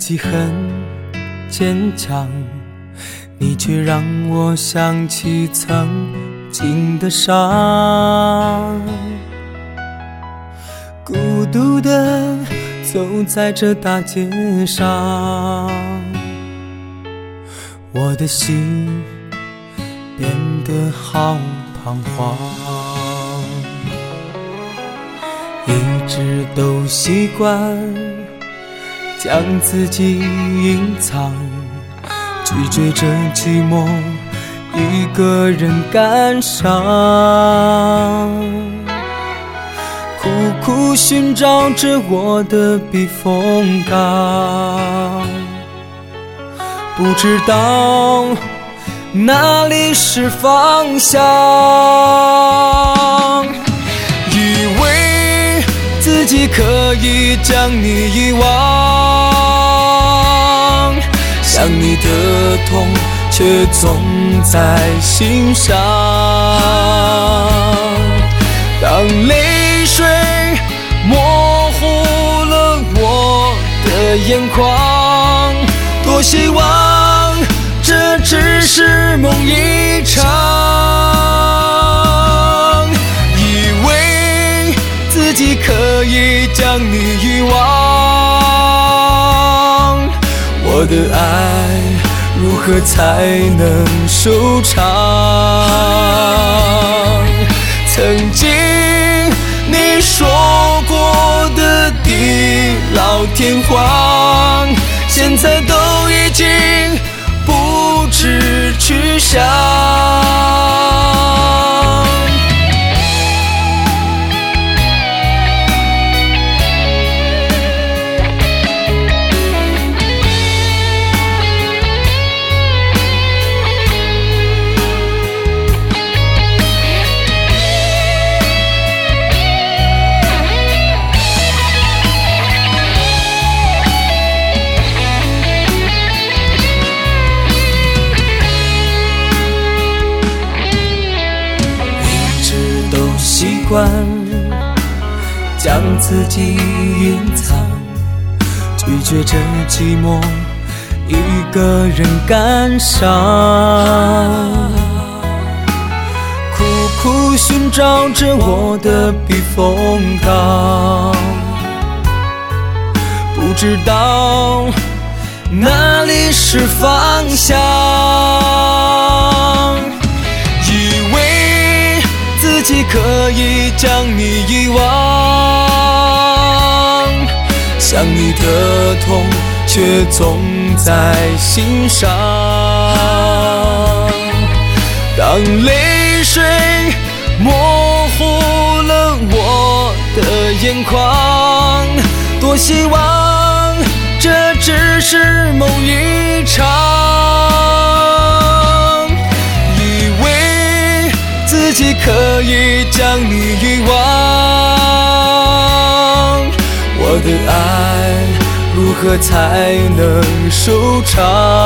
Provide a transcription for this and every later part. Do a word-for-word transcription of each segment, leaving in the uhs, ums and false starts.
己很坚强，你却让我想起曾经的伤。孤独地走在这大街上，我的心变得好彷徨，一直都习惯将自己隐藏，拒绝这寂寞，一个人感伤，苦苦寻找着我的避风港，不知道哪里是方向，以为自己可以将你遗忘，想你的痛却总在心上，当泪水模糊了我的眼眶，多希望这只是梦一场，以为自己可以将你遗忘，我的爱如何才能收场？曾经你说过的地老天荒，现在都已经不知去向。习惯将自己隐藏，拒绝这寂寞，一个人感伤，苦苦寻找着我的避风港，不知道哪里是方向，自己可以将你遗忘，想你的痛却总在心上，当泪水模糊了我的眼眶，多希望这只是梦一场，自己可以将你遗忘，我的爱如何才能收场？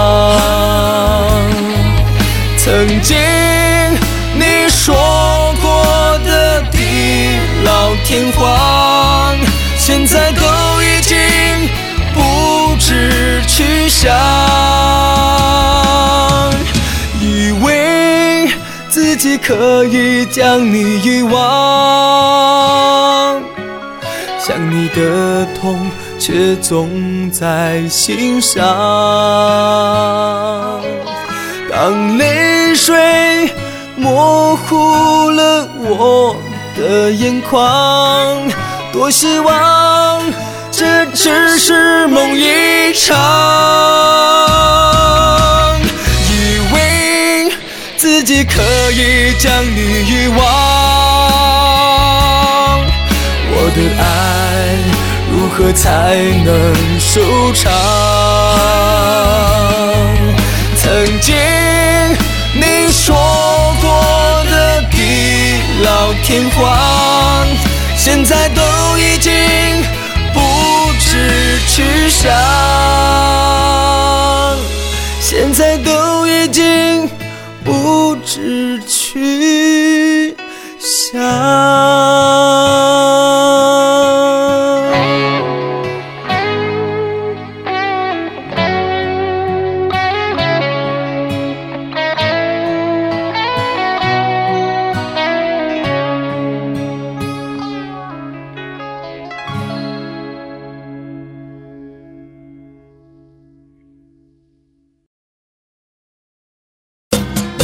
曾经你说过的地老天荒，现在都已经不知去向，以为自己可以将你遗忘，想你的痛却总在心上，当泪水模糊了我的眼眶，多希望这只是梦一场，自己可以将你遗忘，我的爱如何才能收场？曾经你说过的地老天荒，现在都已经不知去向，现在都已经不知去向。